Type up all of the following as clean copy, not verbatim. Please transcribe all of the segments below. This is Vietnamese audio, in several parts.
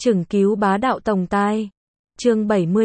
Chừng cứu bá đạo tổng tài. Chương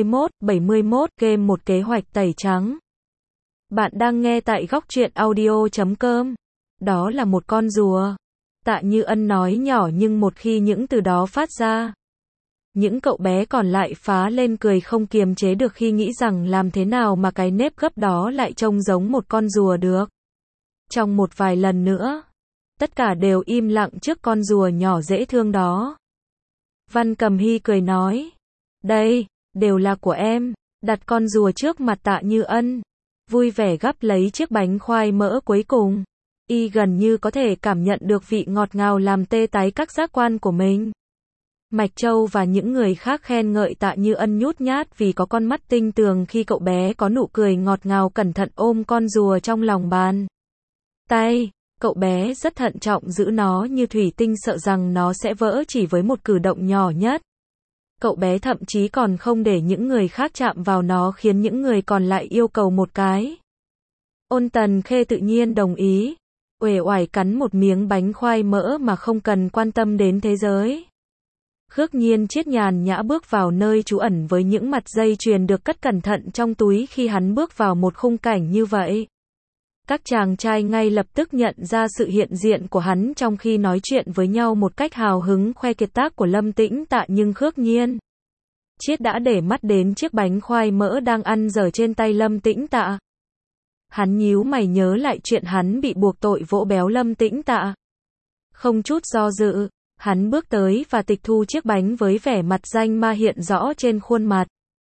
71, game một kế hoạch tẩy trắng. Bạn đang nghe tại góc truyện audio.com. Đó là một con rùa. Tạ Như Ân nói nhỏ nhưng một khi những từ đó phát ra, những cậu bé còn lại phá lên cười không kiềm chế được khi nghĩ rằng làm thế nào mà cái nếp gấp đó lại trông giống một con rùa được. Trong một vài lần nữa, tất cả đều im lặng trước con rùa nhỏ dễ thương đó. Văn Cầm Hy cười nói, đây, đều là của em, đặt con rùa trước mặt Tạ Như Ân, vui vẻ gắp lấy chiếc bánh khoai mỡ cuối cùng. Y gần như có thể cảm nhận được vị ngọt ngào làm tê tái các giác quan của mình. Mạch Châu và những người khác khen ngợi Tạ Như Ân nhút nhát vì có con mắt tinh tường khi cậu bé có nụ cười ngọt ngào cẩn thận ôm con rùa trong lòng bàn tay. Cậu bé rất thận trọng giữ nó như thủy tinh sợ rằng nó sẽ vỡ chỉ với một cử động nhỏ nhất. Cậu bé thậm chí còn không để những người khác chạm vào nó khiến những người còn lại yêu cầu một cái. Ôn Tần Khê tự nhiên đồng ý, uể oải cắn một miếng bánh khoai mỡ mà không cần quan tâm đến thế giới. Khước Nhiên Chiết nhàn nhã bước vào nơi trú ẩn với những mặt dây chuyền được cất cẩn thận trong túi khi hắn bước vào một khung cảnh như vậy. Các chàng trai ngay lập tức nhận ra sự hiện diện của hắn trong khi nói chuyện với nhau một cách hào hứng khoe kiệt tác của Lâm Tĩnh Tạ, nhưng Khước Nhiên Chiết đã để mắt đến chiếc bánh khoai mỡ đang ăn dở trên tay Lâm Tĩnh Tạ. Hắn nhíu mày nhớ lại chuyện hắn bị buộc tội vỗ béo Lâm Tĩnh Tạ. Không chút do dự, hắn bước tới và tịch thu chiếc bánh với vẻ mặt danh ma hiện rõ trên khuôn mặt.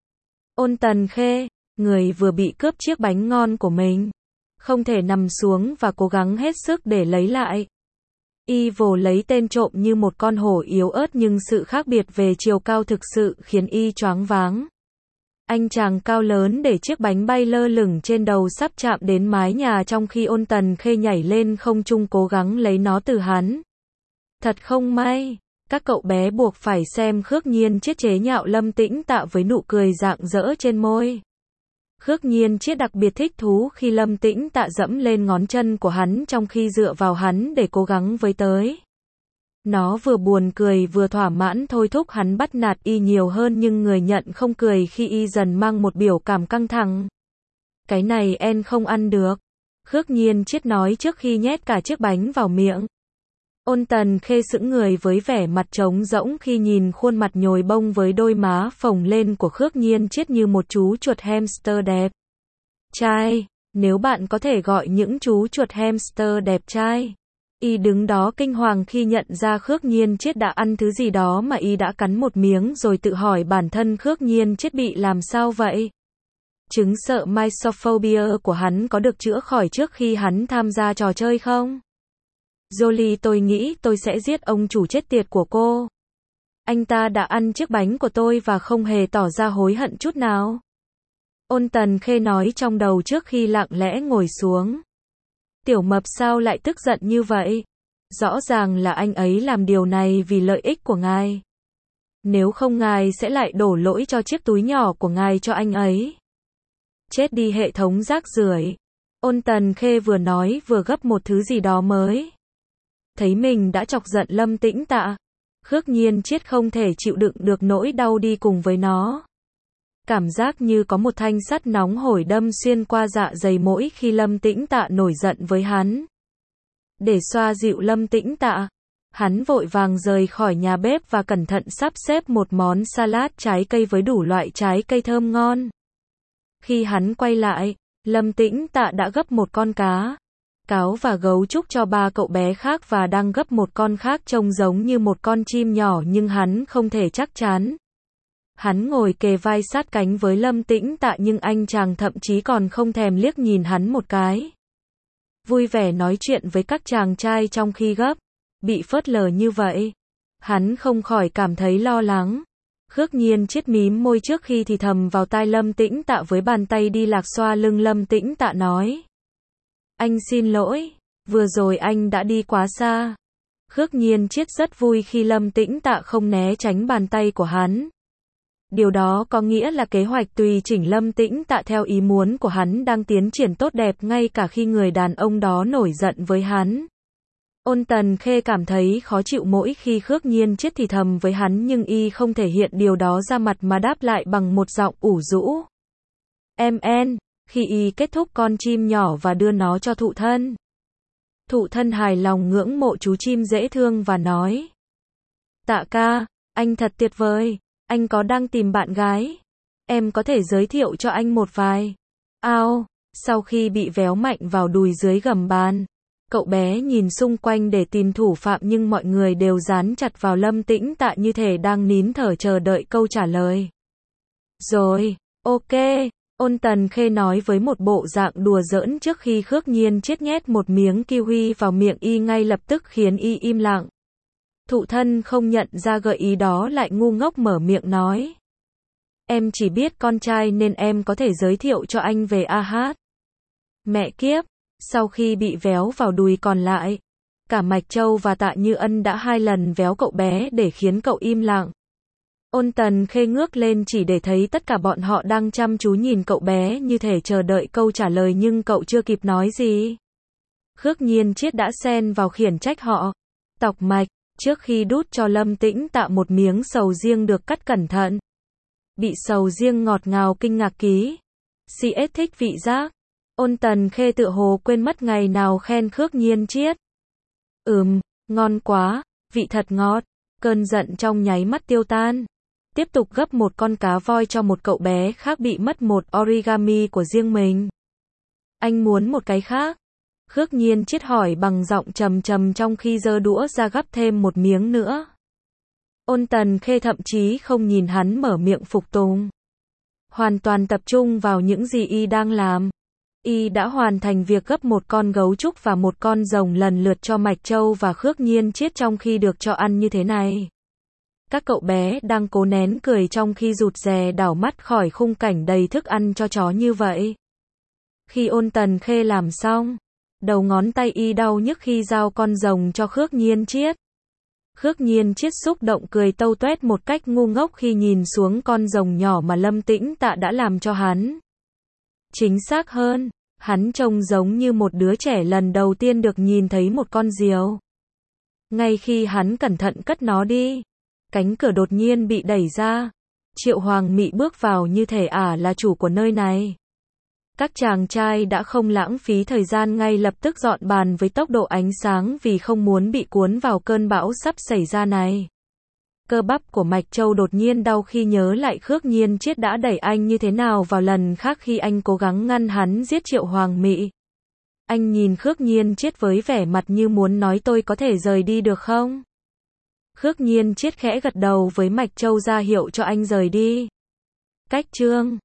Ôn Tần Khê, người vừa bị cướp chiếc bánh ngon của mình, không thể nằm xuống và cố gắng hết sức để lấy lại. Y vồ lấy tên trộm như một con hổ yếu ớt nhưng sự khác biệt về chiều cao thực sự khiến Y choáng váng. Anh chàng cao lớn để chiếc bánh bay lơ lửng trên đầu sắp chạm đến mái nhà trong khi Ôn Tần Khê nhảy lên không trung cố gắng lấy nó từ hắn. Thật không may, các cậu bé buộc phải xem Khước Nhiên Chiết chế nhạo Lâm Tĩnh Tạ với nụ cười rạng rỡ trên môi. Khước Nhiên Chiết đặc biệt thích thú khi Lâm Tĩnh Tạ dẫm lên ngón chân của hắn trong khi dựa vào hắn để cố gắng với tới. Nó vừa buồn cười vừa thỏa mãn thôi thúc hắn bắt nạt Y nhiều hơn nhưng người nhận không cười khi Y dần mang một biểu cảm căng thẳng. Cái này em không ăn được, Khước Nhiên Chiết nói trước khi nhét cả chiếc bánh vào miệng. Ôn Tần Khê sững người với vẻ mặt trống rỗng khi nhìn khuôn mặt nhồi bông với đôi má phồng lên của Khước Nhiên Chiết như một chú chuột hamster đẹp trai, nếu bạn có thể gọi những chú chuột hamster đẹp trai. Y đứng đó kinh hoàng khi nhận ra Khước Nhiên Chiết đã ăn thứ gì đó mà Y đã cắn một miếng rồi tự hỏi bản thân Khước Nhiên Chiết bị làm sao vậy. Chứng sợ mysophobia của hắn có được chữa khỏi trước khi hắn tham gia trò chơi không? Jolie, tôi nghĩ tôi sẽ giết ông chủ chết tiệt của cô. Anh ta đã ăn chiếc bánh của tôi và không hề tỏ ra hối hận chút nào. Ôn Tần Khê nói trong đầu trước khi lặng lẽ ngồi xuống. Tiểu Mập sao lại tức giận như vậy? Rõ ràng là anh ấy làm điều này vì lợi ích của ngài. Nếu không ngài sẽ lại đổ lỗi cho chiếc túi nhỏ của ngài cho anh ấy. Chết đi hệ thống rác rưởi. Ôn Tần Khê vừa nói vừa gấp một thứ gì đó mới. Thấy mình đã chọc giận Lâm Tĩnh Tạ, Khước Nhiên Chiết không thể chịu đựng được nỗi đau đi cùng với nó. Cảm giác như có một thanh sắt nóng hổi đâm xuyên qua dạ dày mỗi khi Lâm Tĩnh Tạ nổi giận với hắn. Để xoa dịu Lâm Tĩnh Tạ, hắn vội vàng rời khỏi nhà bếp và cẩn thận sắp xếp một món salad trái cây với đủ loại trái cây thơm ngon. Khi hắn quay lại, Lâm Tĩnh Tạ đã gấp một con cá, cáo và gấu trúc cho ba cậu bé khác và đang gấp một con khác trông giống như một con chim nhỏ nhưng hắn không thể chắc chắn. Hắn ngồi kề vai sát cánh với Lâm Tĩnh Tạ nhưng anh chàng thậm chí còn không thèm liếc nhìn hắn một cái. Vui vẻ nói chuyện với các chàng trai trong khi gấp, bị phớt lờ như vậy. Hắn không khỏi cảm thấy lo lắng. Khước Nhiên Chiết mím môi trước khi thì thầm vào tai Lâm Tĩnh Tạ với bàn tay đi lạc xoa lưng Lâm Tĩnh Tạ nói. Anh xin lỗi, vừa rồi anh đã đi quá xa. Khước Nhiên Chiết rất vui khi Lâm Tĩnh Tạ không né tránh bàn tay của hắn. Điều đó có nghĩa là kế hoạch tùy chỉnh Lâm Tĩnh Tạ theo ý muốn của hắn đang tiến triển tốt đẹp ngay cả khi người đàn ông đó nổi giận với hắn. Ôn Tần Khê cảm thấy khó chịu mỗi khi Khước Nhiên Chiết thì thầm với hắn nhưng y không thể hiện điều đó ra mặt mà đáp lại bằng một giọng ủ rũ. En, khi y kết thúc con chim nhỏ và đưa nó cho thụ thân. Thụ thân hài lòng ngưỡng mộ chú chim dễ thương và nói. Tạ ca, anh thật tuyệt vời, anh có đang tìm bạn gái? Em có thể giới thiệu cho anh một vài. Ao, sau khi bị véo mạnh vào đùi dưới gầm bàn. Cậu bé nhìn xung quanh để tìm thủ phạm nhưng mọi người đều dán chặt vào Lâm Tĩnh Tạ như thể đang nín thở chờ đợi câu trả lời. Rồi, ok, Ôn Tần Khê nói với một bộ dạng đùa giỡn trước khi Khước Nhiên Chiết nhét một miếng kiwi vào miệng y ngay lập tức khiến y im lặng. Thụ thân không nhận ra gợi ý đó lại ngu ngốc mở miệng nói. Em chỉ biết con trai nên em có thể giới thiệu cho anh về AH. Mẹ kiếp, sau khi bị véo vào đùi còn lại, cả Mạch Châu và Tạ Như Ân đã 2 lần véo cậu bé để khiến cậu im lặng. Ôn Tần Khê ngước lên chỉ để thấy tất cả bọn họ đang chăm chú nhìn cậu bé như thể chờ đợi câu trả lời nhưng cậu chưa kịp nói gì. Khước Nhiên Chiết đã xen vào khiển trách họ. Tọc mạch, trước khi đút cho Lâm Tĩnh Tạ một miếng sầu riêng được cắt cẩn thận. Bị sầu riêng ngọt ngào kinh ngạc ký. CS thích vị giác. Ôn Tần Khê tựa hồ quên mất ngày nào khen Khước Nhiên Chiết. Ngon quá, vị thật ngọt. Cơn giận trong nháy mắt tiêu tan. Tiếp tục gấp một con cá voi cho một cậu bé khác bị mất một origami của riêng mình. Anh muốn một cái khác? Khước Nhiên Chiết hỏi bằng giọng trầm trầm trong khi giơ đũa ra gắp thêm một miếng nữa. Ôn Tần Khê thậm chí không nhìn hắn mở miệng phục tùng. Hoàn toàn tập trung vào những gì y đang làm. Y đã hoàn thành việc gấp một con gấu trúc và một con rồng lần lượt cho Mạch Châu và Khước Nhiên Chiết trong khi được cho ăn như thế này. Các cậu bé đang cố nén cười trong khi rụt rè đảo mắt khỏi khung cảnh đầy thức ăn cho chó như vậy. Khi Ôn Tần Khê làm xong, đầu ngón tay y đau nhức khi giao con rồng cho Khước Nhiên Chiết. Khước Nhiên Chiết xúc động cười tâu tuét một cách ngu ngốc khi nhìn xuống con rồng nhỏ mà Lâm Tĩnh Tạ đã làm cho hắn. Chính xác hơn, hắn trông giống như một đứa trẻ lần đầu tiên được nhìn thấy một con diều. Ngay khi hắn cẩn thận cất nó đi, cánh cửa đột nhiên bị đẩy ra. Triệu Hoàng Mị bước vào như thể là chủ của nơi này. Các chàng trai đã không lãng phí thời gian ngay lập tức dọn bàn với tốc độ ánh sáng vì không muốn bị cuốn vào cơn bão sắp xảy ra này. Cơ bắp của Mạch Châu đột nhiên đau khi nhớ lại Khước Nhiên Chiết đã đẩy anh như thế nào vào lần khác khi anh cố gắng ngăn hắn giết Triệu Hoàng Mị. Anh nhìn Khước Nhiên Chiết với vẻ mặt như muốn nói tôi có thể rời đi được không? Khước Nhiên Chiết khẽ gật đầu với Mạch Châu ra hiệu cho anh rời đi. Cách chương